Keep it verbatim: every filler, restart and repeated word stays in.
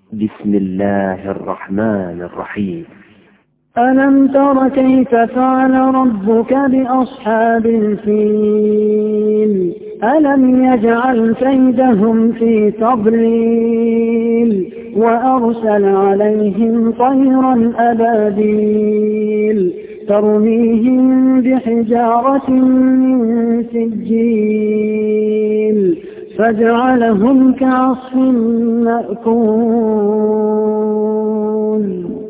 بسم الله الرحمن الرحيم. ألم تر كيف فعل ربك بأصحاب الفيل ألم يجعل كيدهم في تضليل وأرسل عليهم طيرا أبابيل ترميهم بحجارة من سجيل فجعلهم كعصف مأكول.